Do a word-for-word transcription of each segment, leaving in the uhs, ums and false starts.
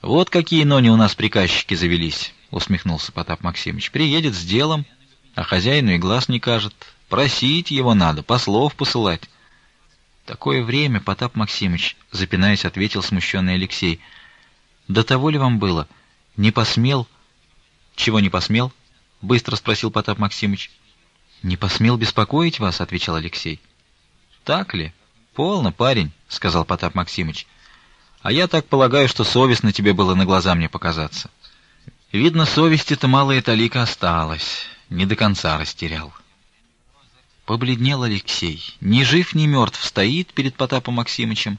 Вот какие нони у нас приказчики завелись, усмехнулся Потап Максимыч. Приедет с делом, а хозяину и глаз не кажет. Просить его надо, послов посылать. Такое время, Потап Максимыч, запинаясь, ответил смущенный Алексей. До того ли вам было? Не посмел? Чего не посмел? Быстро спросил Потап Максимыч. Не посмел беспокоить вас, отвечал Алексей. Так ли? Полно, парень, сказал Потап Максимыч. А я так полагаю, что совестно тебе было на глаза мне показаться. Видно, совести-то малая талика осталась, не до конца растерял. Побледнел Алексей, ни жив, ни мертв, стоит перед Потапом Максимычем.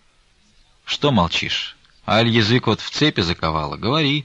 Что молчишь? Аль язык вот в цепи заковало, говори.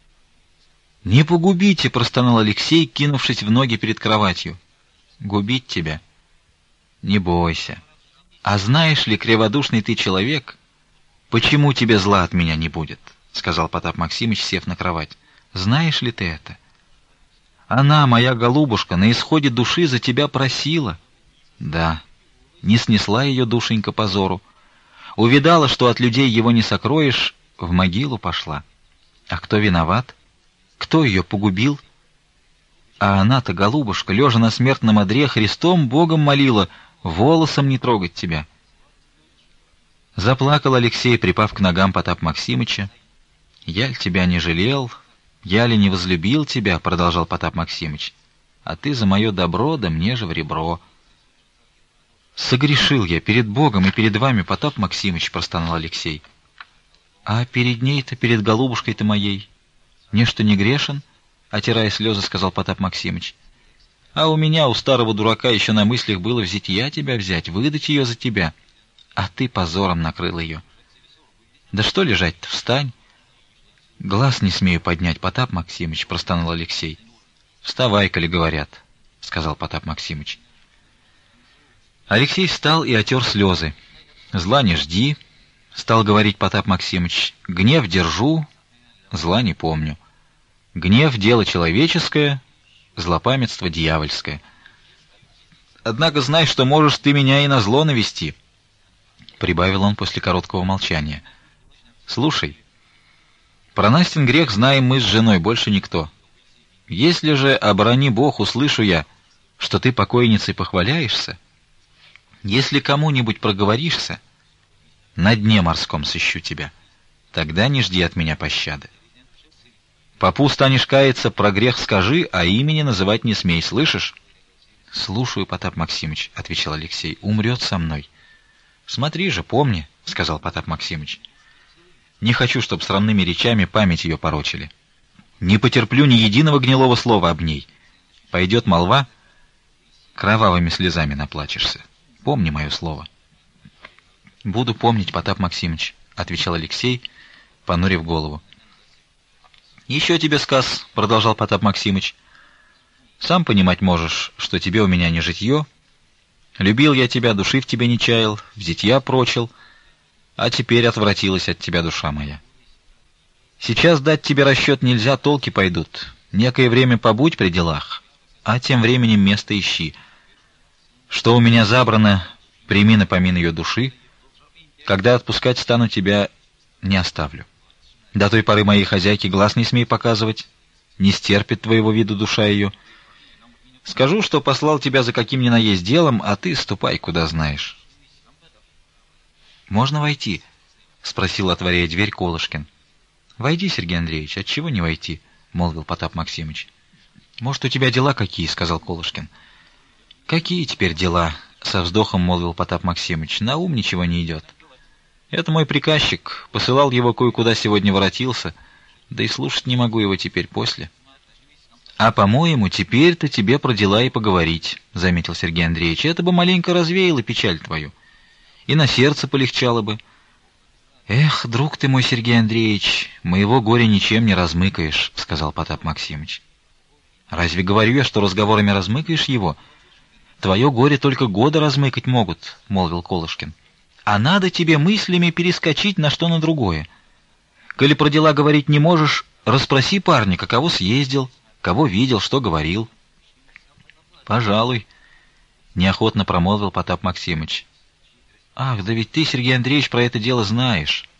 Не погубите, простонал Алексей, кинувшись в ноги перед кроватью. Губить тебя? Не бойся. А знаешь ли, криводушный ты человек, почему тебе зла от меня не будет, сказал Потап Максимыч, сев на кровать. Знаешь ли ты это? Она, моя голубушка, на исходе души за тебя просила. Да, не снесла ее душенька позору. Увидала, что от людей его не сокроешь, в могилу пошла. А кто виноват? Кто ее погубил? А она-то, голубушка, лежа на смертном одре, Христом Богом молила, волосом не трогать тебя. Заплакал Алексей, припав к ногам Потап Максимыча. Я ль тебя не жалел, я ли не возлюбил тебя, продолжал Потап Максимыч. А ты за мое добро, да мне же в ребро. Согрешил я перед Богом и перед вами, Потап Максимыч, простонал Алексей. А перед ней-то, перед голубушкой-то моей, нечто не грешен, отирая слезы, сказал Потап Максимыч. А у меня, у старого дурака, еще на мыслях было взять я тебя взять, выдать ее за тебя. А ты позором накрыл ее. Да что лежать-то, встань. Глаз не смею поднять, Потап Максимыч, простонал Алексей. Вставай, коли говорят, сказал Потап Максимыч. Алексей встал и отер слезы. Зла не жди, стал говорить Потап Максимыч. Гнев держу, зла не помню. Гнев — дело человеческое, злопамятство — дьявольское. Однако знай, что можешь ты меня и на зло навести, прибавил он после короткого молчания. Слушай, про Настин грех знаем мы с женой, больше никто. Если же, оборони Бог, услышу я, что ты покойницей похваляешься, если кому-нибудь проговоришься, на дне морском сыщу тебя. Тогда не жди от меня пощады. Попу станешь каяться, про грех скажи, а имени называть не смей, слышишь? Слушаю, Потап Максимыч, отвечал Алексей. Умрет со мной. Смотри же, помни, сказал Потап Максимыч. Не хочу, чтоб срамными речами память ее порочили. Не потерплю ни единого гнилого слова об ней. Пойдет молва, кровавыми слезами наплачешься. Помни мое слово. Буду помнить, Потап Максимыч, отвечал Алексей, понурив голову. Еще тебе сказ, продолжал Потап Максимыч. Сам понимать можешь, что тебе у меня не житье. Любил я тебя, души в тебе не чаял, в зятья прочил, а теперь отвратилась от тебя душа моя. Сейчас дать тебе расчет нельзя, толки пойдут. Некое время побудь при делах, а тем временем место ищи. Что у меня забрано, прими на помин ее души. Когда отпускать стану, тебя не оставлю. До той поры моей хозяйки глаз не смей показывать, не стерпит твоего вида душа ее. Скажу, что послал тебя за каким ни на есть делом, а ты ступай, куда знаешь. Можно войти? Спросил, отворяя дверь, Колышкин. Войди, Сергей Андреевич, отчего не войти? Молвил Потап Максимыч. Может, у тебя дела какие? Сказал Колышкин. Какие теперь дела? Со вздохом молвил Потап Максимыч. На ум ничего не идет. Это мой приказчик, посылал его кое-куда, сегодня воротился, да и слушать не могу его теперь после. А, по-моему, теперь-то тебе про дела и поговорить, заметил Сергей Андреевич. Это бы маленько развеяло печаль твою, и на сердце полегчало бы. Эх, друг ты мой, Сергей Андреевич, моего горя ничем не размыкаешь, сказал Потап Максимыч. Разве говорю я, что разговорами размыкаешь его? Твое горе только года размыкать могут, молвил Колышкин. А надо тебе мыслями перескочить на что на другое. Коли про дела говорить не можешь, расспроси парня, каково съездил, кого видел, что говорил. Пожалуй, неохотно промолвил Потап Максимыч. Ах, да ведь ты, Сергей Андреевич, про это дело знаешь.